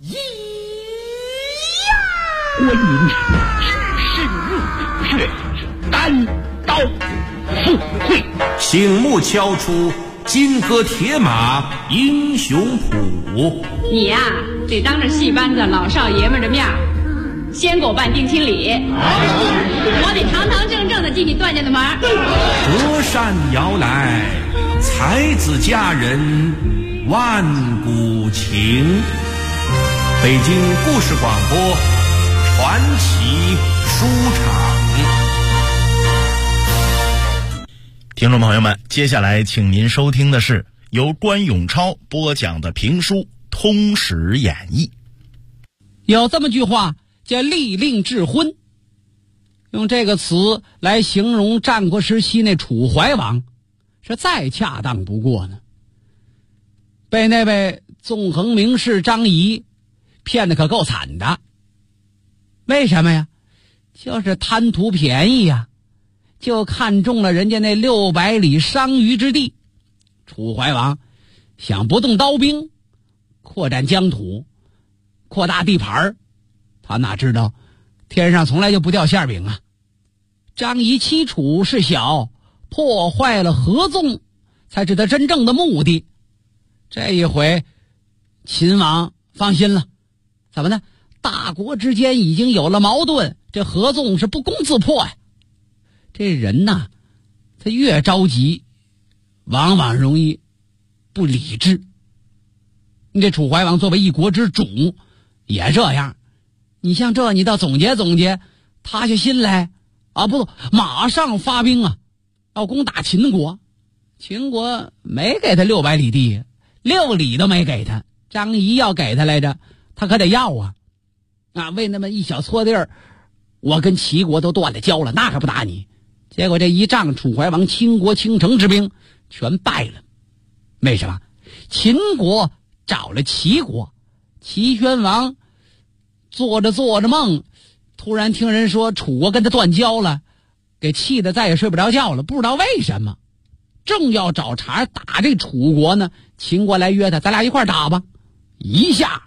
观音深入却单刀赴会， 醒目敲出金戈铁马英雄谱。 你呀，得当着戏班子老少爷们的面先给我办定亲礼，我得堂堂正正的进你段家的门。 隔山遥来，才子佳人万古情。北京故事广播传奇书场。 听众朋友们，接下来请您收听的是由关永超播讲的评书《通史演义》。 有这么句话叫立令智昏，用这个词来形容战国时期那楚怀王是再恰当不过呢。被那位纵横名士张仪骗得可够惨的。为什么呀？就是贪图便宜呀，就看中了人家那600里商於之地。楚怀王想不动刀兵，扩展疆土，扩大地盘，他哪知道天上从来就不掉馅饼啊。张仪欺楚是小，破坏了合纵才是他真正的目的。这一回秦王放心了，怎么呢？大国之间已经有了矛盾，这合纵是不攻自破呀。这人呐，他越着急往往容易不理智。这楚怀王作为一国之主也这样，你像这你倒总结总结，塌下心来啊，不，马上发兵啊，要攻打秦国。秦国没给他600里地，6里都没给他。张仪要给他来着，他可得要啊。为那么一小撮地儿，我跟齐国都断了交了，那可不打你。结果这一仗，楚怀王倾国倾城之兵全败了。为什么？秦国找了齐国，齐宣王做着做着梦，突然听人说楚国跟他断交了，给气得再也睡不着觉了，不知道为什么。正要找茬打这楚国呢，秦国来约他，咱俩一块打吧。一下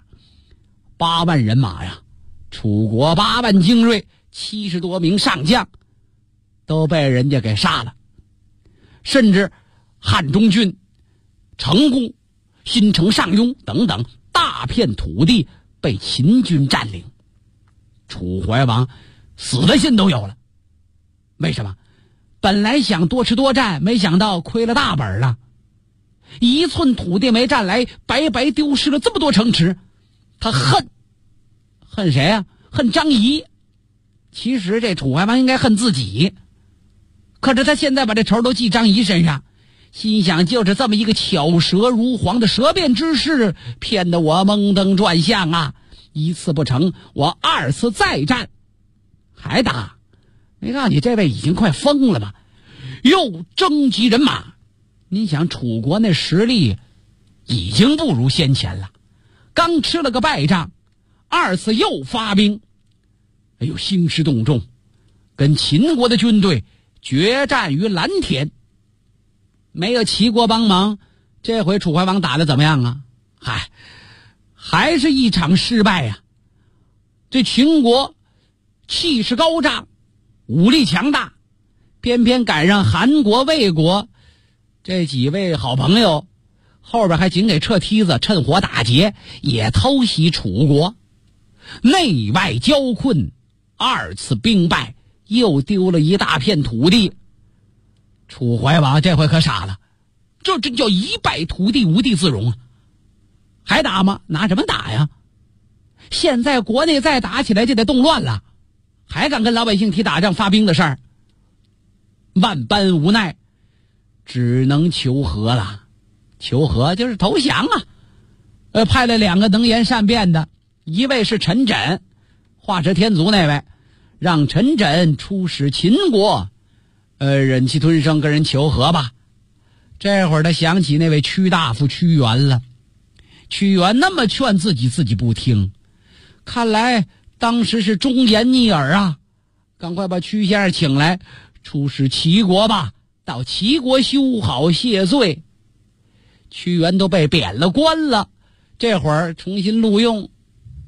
8万人马呀，楚国8万精锐，70多名上将都被人家给杀了。甚至汉中郡、成固、新城上庸等等大片土地被秦军占领。楚怀王死的心都有了。为什么？本来想多吃多占，没想到亏了大本了。1寸土地没占来，白白丢失了这么多城池。他恨谁啊？恨张仪。其实这楚怀王应该恨自己，可是他现在把这仇都记张仪身上，心想就是这么一个巧舌如簧的舌辩之士，骗得我蒙登转向啊！1次不成，我2次再战，还打。没告诉你这位已经快疯了吧？又征集人马。你想楚国那实力已经不如先前了，刚吃了个败仗，2次又发兵，哎呦，兴师动众，跟秦国的军队决战于蓝田。没有齐国帮忙，这回楚怀王打得怎么样啊？还是一场失败呀。这秦国气势高涨，武力强大，偏偏赶上韩国、魏国这几位好朋友后边还紧给撤梯子，趁火打劫，也偷袭楚国，内外交困，2次兵败，又丢了一大片土地。楚怀王这回可傻了，这真叫一败涂地，无地自容啊！还打吗？拿什么打呀？现在国内再打起来就得动乱了，还敢跟老百姓提打仗发兵的事儿？万般无奈，只能求和了。求和就是投降啊！派了2个能言善辩的，一位是陈轸，画蛇添足那位，让陈轸出使秦国，忍气吞声跟人求和吧。这会儿他想起那位屈大夫屈原了，屈原那么劝自己不听，看来当时是忠言逆耳啊！赶快把屈先生请来，出使齐国吧，到齐国修好谢罪。屈原都被贬了官了，这会儿重新录用，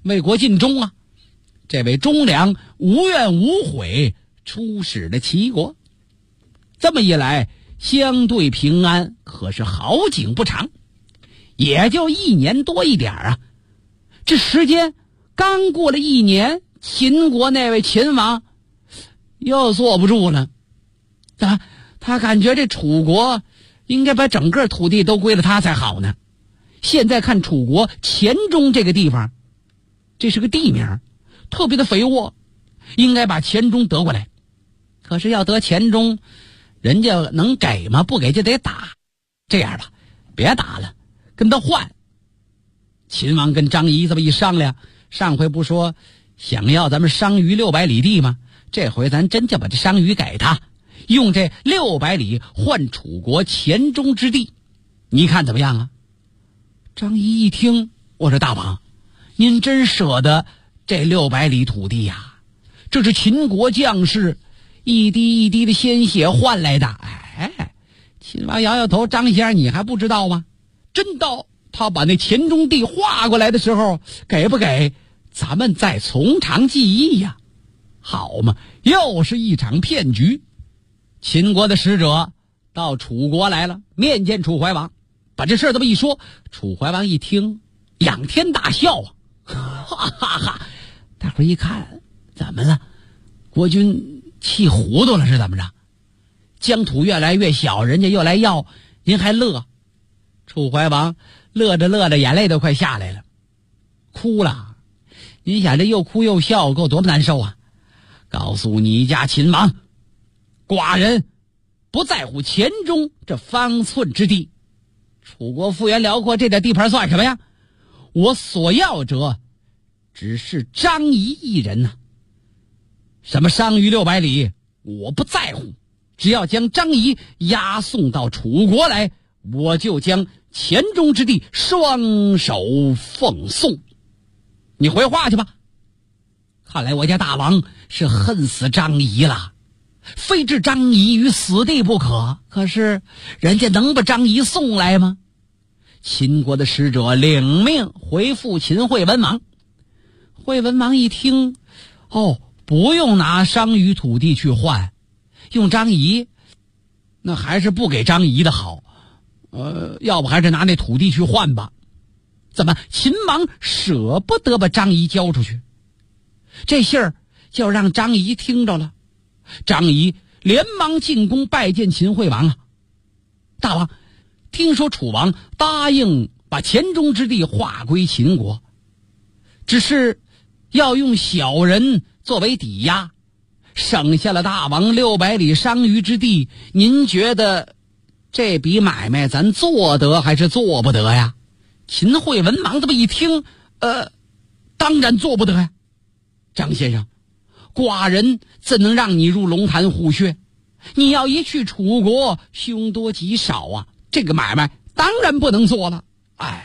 为国尽忠啊！这位忠良无怨无悔出使了齐国，这么一来相对平安，可是好景不长，也就1年多一点啊。这时间刚过了1年，秦国那位秦王又坐不住了，他感觉这楚国应该把整个土地都归了他才好呢。现在看楚国黔中这个地方，这是个地名，特别的肥沃，应该把黔中得过来。可是要得黔中，人家能给吗？不给就得打。这样吧，别打了，跟他换。秦王跟张仪这么一商量，上回不说想要咱们商於600里地吗？这回咱真就把这商於给他，用这600里换楚国黔中之地，你看怎么样啊？张仪一听，我说大王，您真舍得这600里土地呀？这是秦国将士一滴一滴的鲜血换来的。秦王摇摇头，张先生你还不知道吗？真到他把那黔中地划过来的时候，给不给咱们再从长计议呀？好嘛，又是一场骗局。秦国的使者到楚国来了，面见楚怀王，把这事这么一说，楚怀王一听，仰天大笑啊，哈哈哈！大伙一看，怎么了？国君气糊涂了是怎么着？疆土越来越小，人家又来要，您还乐？楚怀王乐着乐着，眼泪都快下来了，哭了。你想这又哭又笑，够多么难受啊！告诉你家秦王，寡人不在乎黔中这方寸之地，楚国幅员辽阔，这点地盘算什么呀？我所要者只是张仪一人呐。什么商於600里我不在乎，只要将张仪押送到楚国来，我就将黔中之地双手奉送。你回话去吧。看来我家大王是恨死张仪了，非置张仪于死地不可。可是人家能把张仪送来吗？秦国的使者领命回复秦惠文王。惠文王一听，不用拿商於土地去换，用张仪，那还是不给张仪的好。要不还是拿那土地去换吧。怎么秦王舍不得把张仪交出去？这信儿就让张仪听着了。张仪连忙进宫拜见秦惠王啊。大王，听说楚王答应把黔中之地划归秦国，只是要用小人作为抵押，省下了大王600里商於之地。您觉得这笔买卖咱做得还是做不得呀？秦惠文王这么一听，当然做不得呀。张先生，寡人怎能让你入龙潭虎穴？你要一去楚国，凶多吉少啊，这个买卖当然不能做了。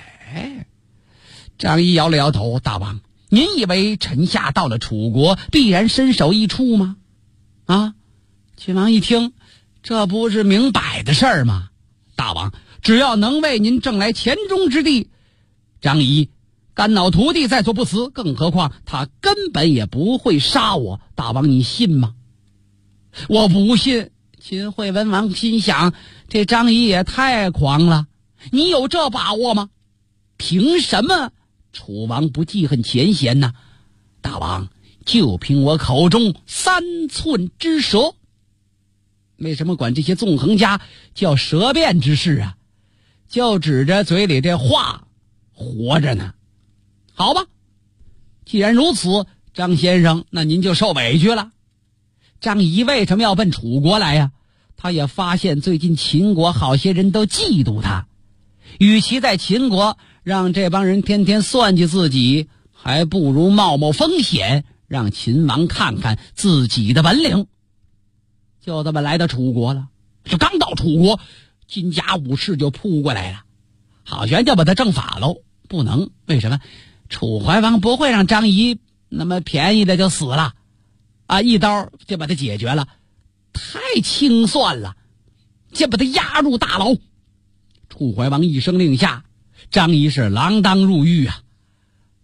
张仪摇了摇头，大王，您以为臣下到了楚国必然身首异处吗？秦王一听，这不是明摆的事儿吗？大王，只要能为您挣来黔中之地，张仪肝脑涂地在所不辞，更何况他根本也不会杀我。大王你信吗？我不信。秦惠文王心想，这张仪也太狂了，你有这把握吗？凭什么楚王不记恨前嫌呢？大王，就凭我口中3寸之舌。为什么管这些纵横家叫舌辩之士啊？就指着嘴里这话活着呢。好吧，既然如此，张先生，那您就受委屈了。张仪为什么要奔楚国来呀？他也发现最近秦国好些人都嫉妒他，与其在秦国让这帮人天天算计自己，还不如冒冒风险，让秦王看看自己的本领。就这么来到楚国了。这刚到楚国，金甲武士就扑过来了，好悬就把他正法喽。不能，为什么？楚怀王不会让张仪那么便宜的就死了啊，一刀就把他解决了，太清算了，就把他押入大牢。楚怀王一声令下，张仪是锒铛入狱啊。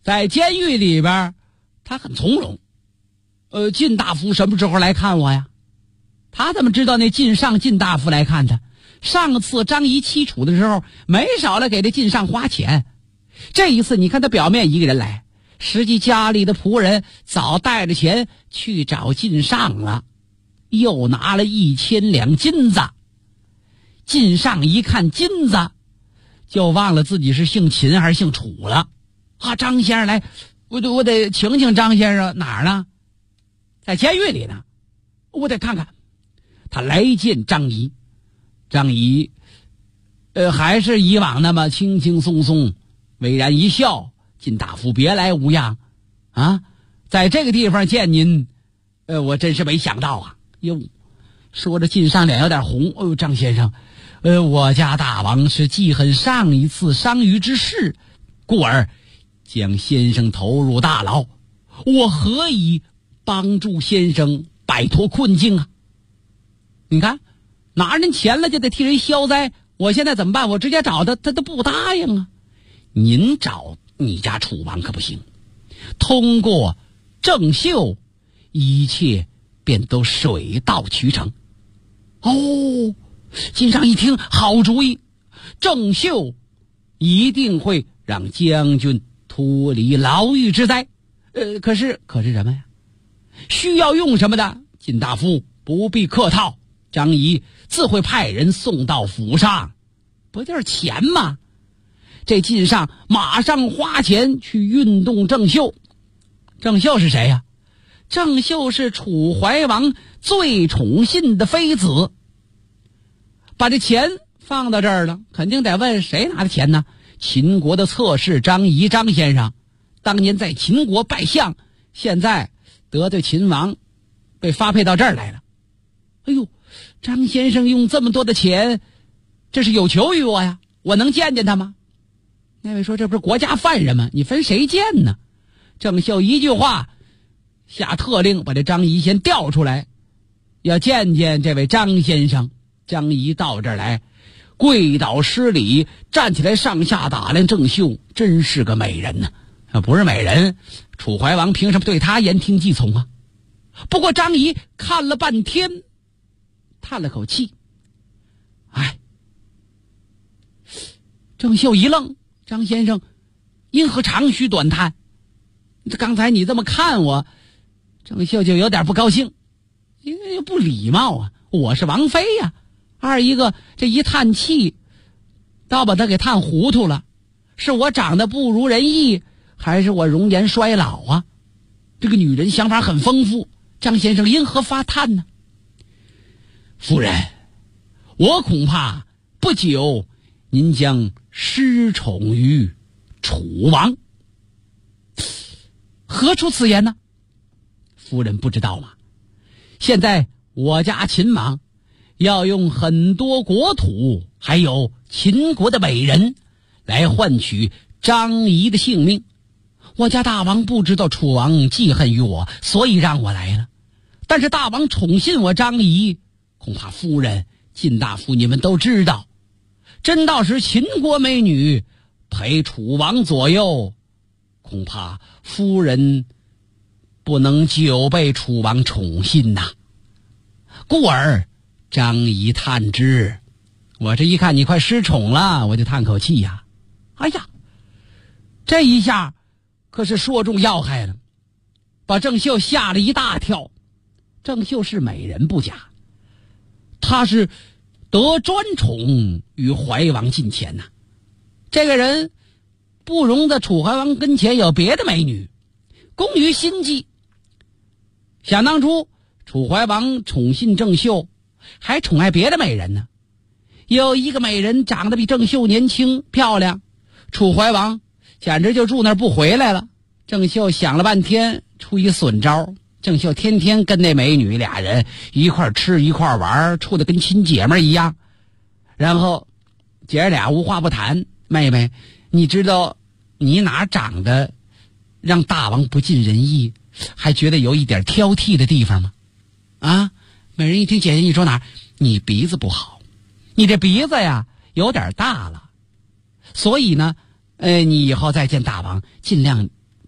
在监狱里边他很从容。靳大夫什么时候来看我呀？他怎么知道那靳大夫来看他？上次张仪凄楚的时候没少来给这靳上花钱，这一次你看他表面一个人来，实际家里的仆人早带着钱去找靳上了，又拿了1000两金子。靳上一看金子，就忘了自己是姓秦还是姓楚了。张先生来，我得请请张先生。哪儿呢？在监狱里呢，我得看看。他来见张仪，张仪还是以往那么轻轻松松，巍然一笑：“靳大夫别来无恙啊，在这个地方见您，我真是没想到啊。”哟，说着靳上脸有点红。张先生，我家大王是记恨上一次伤于之事，故而将先生投入大牢，我何以帮助先生摆脱困境啊？你看，拿人钱了就得替人消灾，我现在怎么办？我直接找他，他都不答应啊。您找你家楚王可不行，通过郑袖，一切便都水到渠成。靳上一听，好主意，郑袖一定会让将军脱离牢狱之灾。可是什么呀？需要用什么的？靳大夫不必客套，张仪自会派人送到府上。不就是钱吗？这靳上马上花钱去运动郑袖。郑袖是谁呀？郑袖是楚怀王最宠信的妃子。把这钱放到这儿了，肯定得问谁拿的钱呢？秦国的侧室张仪，张先生当年在秦国拜相，现在得罪秦王，被发配到这儿来了。张先生用这么多的钱，这是有求于我呀，我能见见他吗？那位说，这不是国家犯人吗？你分谁见呢？郑袖一句话下特令，把这张仪先调出来，要见见这位张先生。张仪到这儿来，跪倒施礼，站起来上下打量郑袖，真是个美人呢。不是美人，楚怀王凭什么对他言听计从啊？不过张仪看了半天，叹了口气。郑袖一愣，张先生因何长吁短叹？刚才你这么看我，郑袖就有点不高兴，因为不礼貌啊，我是王妃呀。二一个这一叹气，倒把他给叹糊涂了。是我长得不如人意，还是我容颜衰老啊？这个女人想法很丰富，张先生因何发叹呢？夫人，我恐怕不久您将失宠于楚王。何出此言呢？夫人不知道吗？现在我家秦王要用很多国土，还有秦国的美人，来换取张仪的性命。我家大王不知道楚王记恨于我，所以让我来了。但是大王宠信我张仪，恐怕夫人、靳大夫你们都知道，真到时秦国美女陪楚王左右，恐怕夫人不能久被楚王宠信呐。故而张仪叹之。我这一看你快失宠了，我就叹口气呀。这一下可是说中要害了，把郑袖吓了一大跳。郑袖是美人不假，她是得专宠于怀王近前呐。这个人不容在楚怀王跟前有别的美女，工于心计。想当初楚怀王宠信郑袖，还宠爱别的美人呢。有一个美人长得比郑袖年轻漂亮，楚怀王简直就住那儿不回来了。郑袖想了半天，出一损招。郑袖天天跟那美女俩人一块吃一块玩，处得跟亲姐妹一样。然后姐儿俩无话不谈。妹妹，你知道你哪长得让大王不尽人意，还觉得有一点挑剔的地方吗？美人一听，姐姐你说哪儿？你鼻子不好，你这鼻子呀有点大了，所以呢你以后再见大王尽量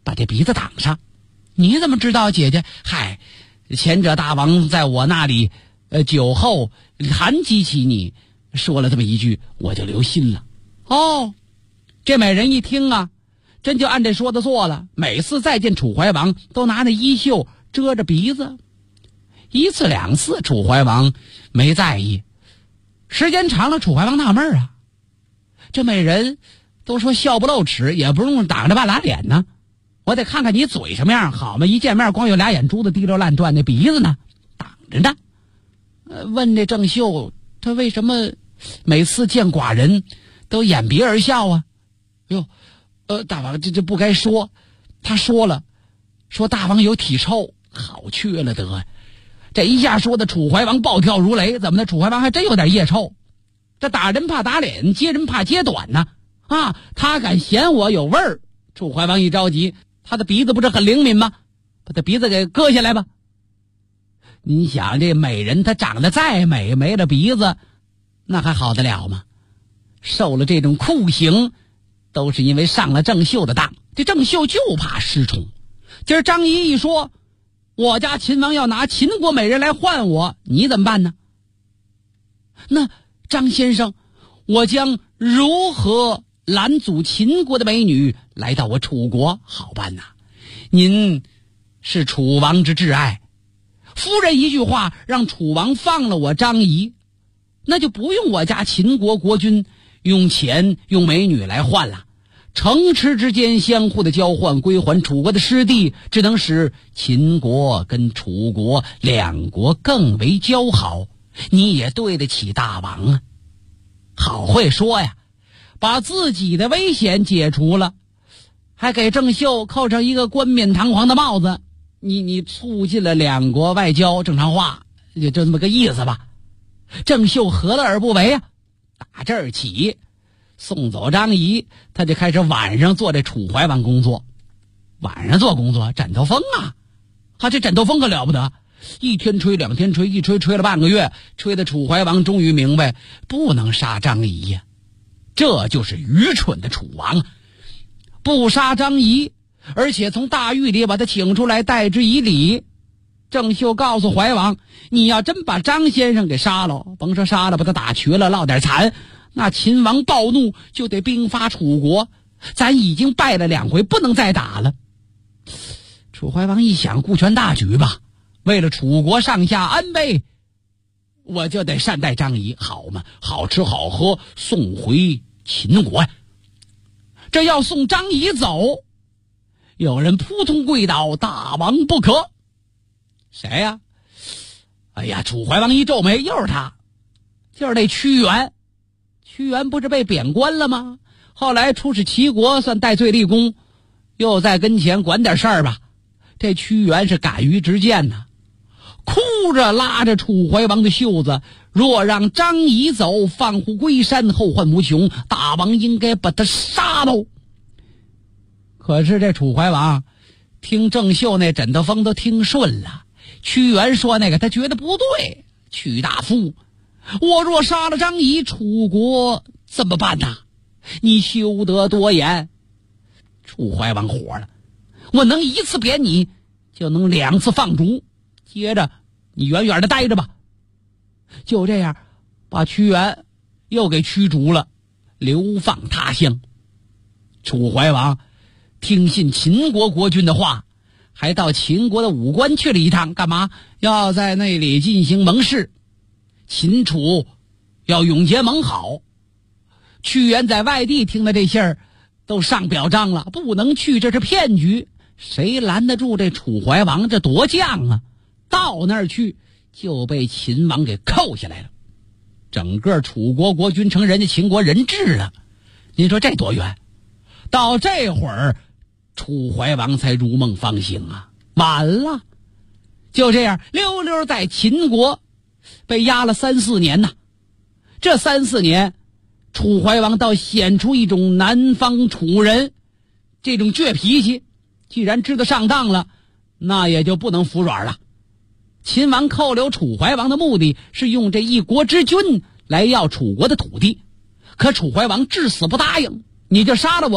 把这鼻子挡上。你怎么知道姐姐？嗨，前者大王在我那里酒后谈及起你，说了这么一句，我就留心了。哦，这美人一听啊，真就按这说的做了。每次再见楚怀王，都拿那衣袖遮着鼻子。一次两次楚怀王没在意，时间长了楚怀王纳闷啊，这美人都说笑不露齿，也不用挡着半拉脸呢，我得看看你嘴什么样，好嘛，一见面光有俩眼珠子滴溜乱转，那鼻子呢挡着呢。问这郑袖，他为什么每次见寡人都掩鼻而笑啊？哟，大王这不该说，他说了，说大王有体臭，好缺了得。这一下说的楚怀王暴跳如雷，怎么的？楚怀王还真有点腋臭。这打人怕打脸，揭人怕揭短呢。啊，他敢嫌我有味儿。楚怀王一着急，他的鼻子不是很灵敏吗？把他鼻子给割下来吧。你想这美人她长得再美，没了鼻子那还好得了吗？受了这种酷刑都是因为上了郑袖的当。这郑袖就怕失宠。今儿张仪一说我家秦王要拿秦国美人来换我，你怎么办呢？那张先生，我将如何拦阻秦国的美女来到我楚国？好办呐，您是楚王之挚爱，夫人一句话让楚王放了我张仪，那就不用我家秦国国君用钱用美女来换了。城池之间相互的交换，归还楚国的失地，只能使秦国跟楚国两国更为交好。你也对得起大王啊！好会说呀，把自己的危险解除了，还给郑袖扣上一个冠冕堂皇的帽子。你促进了两国外交正常化，就这么个意思吧。郑袖何乐而不为啊？打这儿起送走张仪，他就开始晚上做这楚怀王工作。晚上做工作，枕头风啊，他这枕头风可了不得，一天吹两天吹，一吹吹了半个月，吹得楚怀王终于明白不能杀张仪呀。这就是愚蠢的楚王，不杀张仪，而且从大狱里把他请出来待之以礼。郑袖告诉怀王，你要真把张先生给杀了，甭说杀了，把他打瘸了，落点残，那秦王暴怒就得兵发楚国，咱已经败了2回，不能再打了。楚怀王一想，顾全大局吧，为了楚国上下安危，我就得善待张仪，好嘛，好吃好喝送回秦国呀。这要送张仪走，有人扑通跪倒，大王不可。谁呀？哎呀，楚怀王一皱眉，又是他，就是那屈原。屈原不是被贬官了吗？后来出使齐国，算戴罪立功，又在跟前管点事儿吧。这屈原是敢于直谏呐，哭着拉着楚怀王的袖子，若让张仪走，放虎归山，后患无穷，大王应该把他杀喽。可是这楚怀王听郑袖那枕头风都听顺了，屈原说那个他觉得不对。屈大夫，我若杀了张仪，楚国怎么办呐？你休得多言。楚怀王火了，我能一次贬你，就能2次放逐，接着你远远的待着吧。就这样把屈原又给驱逐了，流放他乡。楚怀王听信秦国国君的话，还到秦国的武关去了一趟，干嘛？要在那里进行盟誓，秦楚要永结盟好。屈原在外地听了这信儿，都上表彰了，不能去，这是骗局。谁拦得住这楚怀王？这夺将啊！到那儿去就被秦王给扣下来了，整个楚国国君成人家秦国人质了。您说这多冤？到这会儿楚怀王才如梦方醒啊，晚了。就这样溜溜在秦国被压了3、4年呐。这3、4年，楚怀王倒显出一种南方楚人这种倔脾气，既然知道上当了，那也就不能服软了。秦王扣留楚怀王的目的是用这一国之君来要楚国的土地，可楚怀王至死不答应，你就杀了我，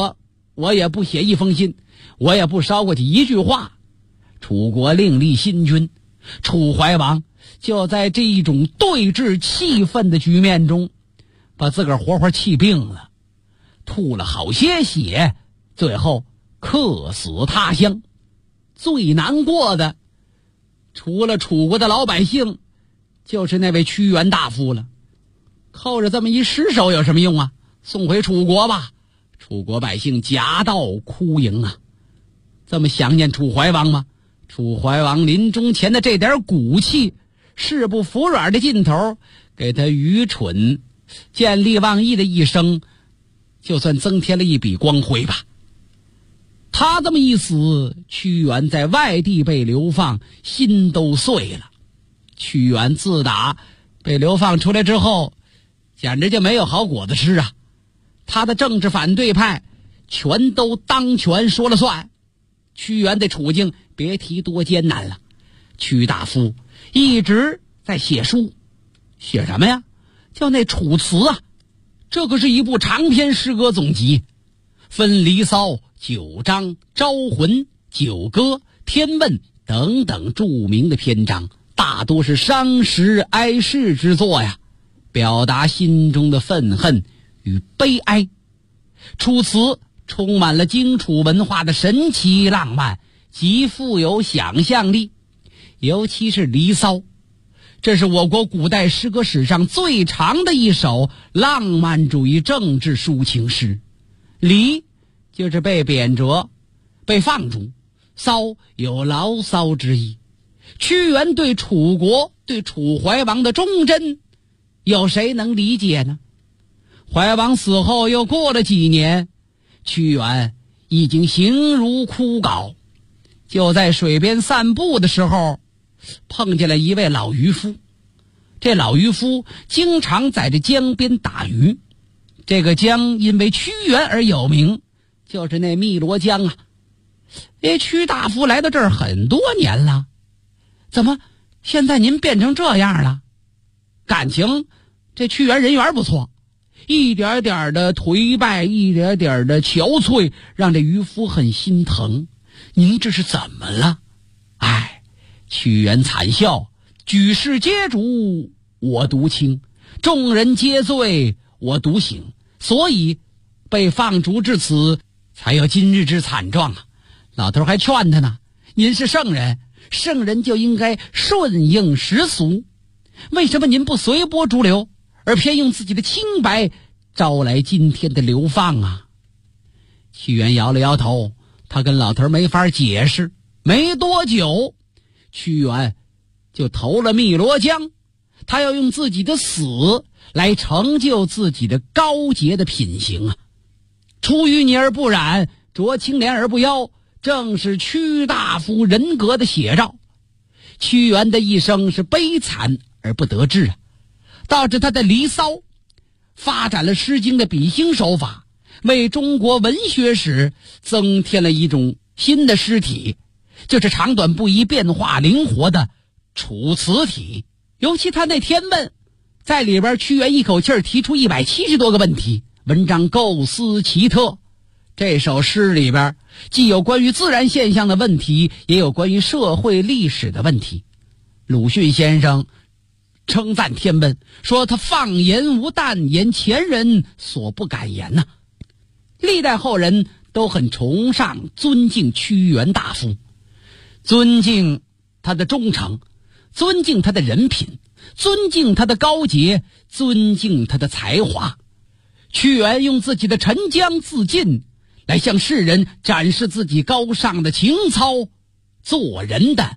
我也不写一封信，我也不捎过去一句话。楚国另立新君，楚怀王就在这一种对峙气愤的局面中，把自个儿活活气病了，吐了好些血，最后客死他乡。最难过的除了楚国的老百姓，就是那位屈原大夫了。扣着这么一尸首有什么用啊？送回楚国吧。楚国百姓夹道哭迎啊。这么想念楚怀王吗？楚怀王临终前的这点骨气，誓不服软的劲头，给他愚蠢见利忘义的一生就算增添了一笔光辉吧。他这么一死，屈原在外地被流放，心都碎了。屈原自打被流放出来之后，简直就没有好果子吃啊。他的政治反对派全都当权说了算，屈原的处境别提多艰难了。屈大夫一直在写书，写什么呀？叫那《楚辞》啊。这可是一部长篇诗歌总集，分离骚、九章、招魂、九歌、天问等等著名的篇章，大多是伤时哀世之作呀，表达心中的愤恨与悲哀。楚辞充满了荆楚文化的神奇浪漫，极富有想象力，尤其是离骚，这是我国古代诗歌史上最长的一首浪漫主义政治抒情诗。离就是被贬谪、被放逐，骚有牢骚之意。屈原对楚国、对楚怀王的忠贞，有谁能理解呢？怀王死后又过了几年，屈原已经形如枯槁。就在水边散步的时候，碰见了一位老渔夫。这老渔夫经常在这江边打鱼，这个江因为屈原而有名，就是那汨罗江啊。屈大夫来到这儿很多年了，怎么现在您变成这样了？感情这屈原人缘不错，一点点的颓败，一点点的憔悴，让这渔夫很心疼。您这是怎么了？屈原惨笑，举世皆浊我独清，众人皆醉我独醒，所以被放逐至此，才有今日之惨状啊。老头还劝他呢，您是圣人，圣人就应该顺应时俗，为什么您不随波逐流，而偏用自己的清白招来今天的流放啊？屈原摇了摇头，他跟老头没法解释。没多久，屈原就投了汨罗江，他要用自己的死来成就自己的高洁的品行啊！出淤泥而不染，濯清涟而不妖，正是屈大夫人格的写照。屈原的一生是悲惨而不得志啊，导致他的离骚发展了《诗经》的比兴手法，为中国文学史增添了一种新的诗体，就是长短不一、变化灵活的楚辞体。尤其他那天问，在里边屈原一口气提出170多个问题，文章构思奇特。这首诗里边既有关于自然现象的问题，也有关于社会历史的问题。鲁迅先生称赞天问，说他放言无惮，言前人所不敢言呐。历代后人都很崇尚尊敬屈原大夫，尊敬他的忠诚，尊敬他的人品，尊敬他的高洁，尊敬他的才华。屈原用自己的沉江自尽来向世人展示自己高尚的情操，做人的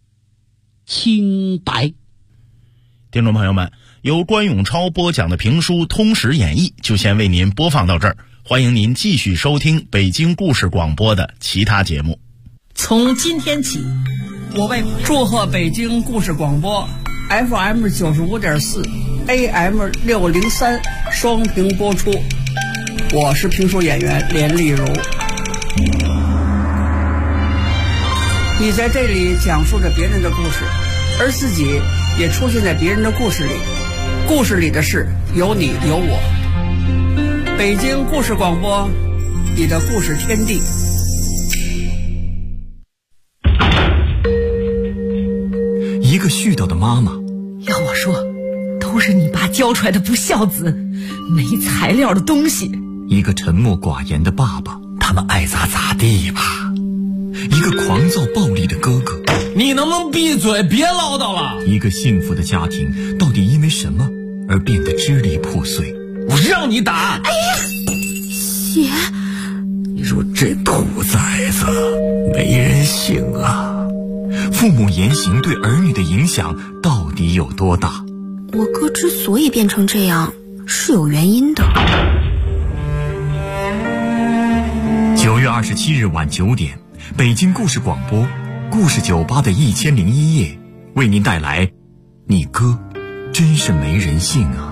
清白。 听众朋友们，由关永超播讲的评书《通史演义》就先为您播放到这儿，欢迎您继续收听北京故事广播的其他节目。 从今天起，我为祝贺北京故事广播 FM 95.4 AM 603双屏播出。我是评书演员连丽如。你在这里讲述着别人的故事，而自己也出现在别人的故事里，故事里的事有你有我。北京故事广播你的故事天地。 一个絮叨的妈妈， 要我说，都是你爸教出来的不孝子，没材料的东西。 一个沉默寡言的爸爸， 他们爱咋咋地吧。 一个狂躁暴力的哥哥， 你能不能闭嘴，别唠叨了。 一个幸福的家庭到底因为什么而变得支离破碎？ 我让你打。 哎呀，血！ 你说这兔崽子没人性啊。 父母言行对儿女的影响到底有多大？ 我哥之所以变成这样是有原因的。 9月27日晚9点，北京故事广播故事酒吧的1001夜为您带来你哥真是没人性啊。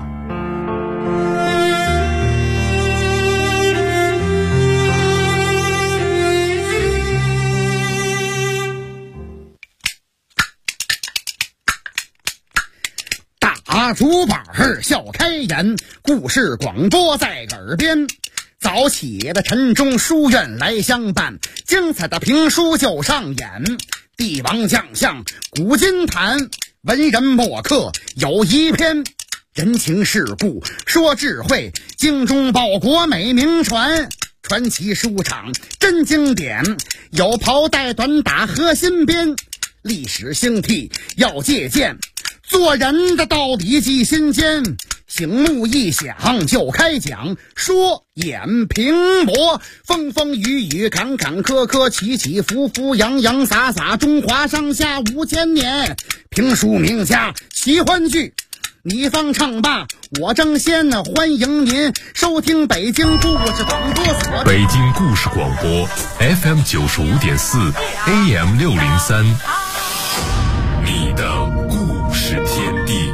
大竹板笑开颜，故事广播在耳边。早起的晨钟书院来相伴，精彩的评书就上演。帝王将相古今谈，文人墨客有一篇。人情世故说智慧，精忠报国美名传。传奇书场真经典，有袍带短打和新编。历史兴替要借鉴，做人的道理记心间。醒目一响就开讲，说演评魔，风风雨雨坎坎坷坷，起起伏伏洋洋洒洒，中华上下5000年。评书名家奇欢剧，你方唱罢我争先，欢迎您收听北京故事广播所。 北京故事广播 FM 95.4 AM 603，你的故事天地。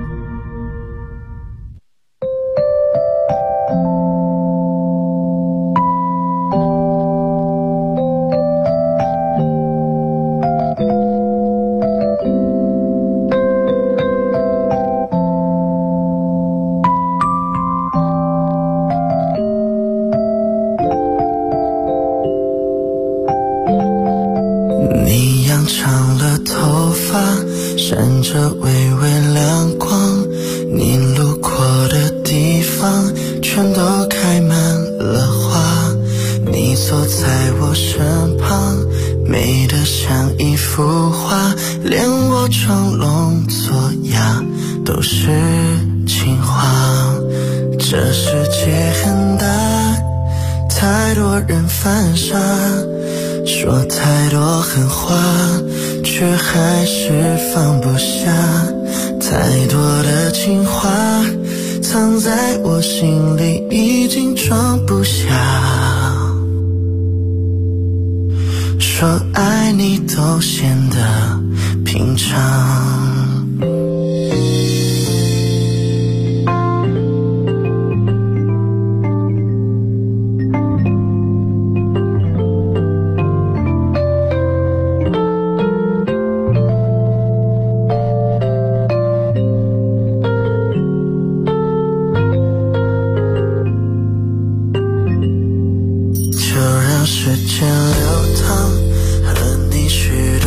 闪着微微亮光，你路过的地方全都开满了花。你坐在我身旁，美得像一幅画，连我装聋作哑都是情话。这世界很大，太多人犯傻，说太多狠话，却还是放不下。太多的情话藏在我心里，已经装不下。说爱你都显得平常。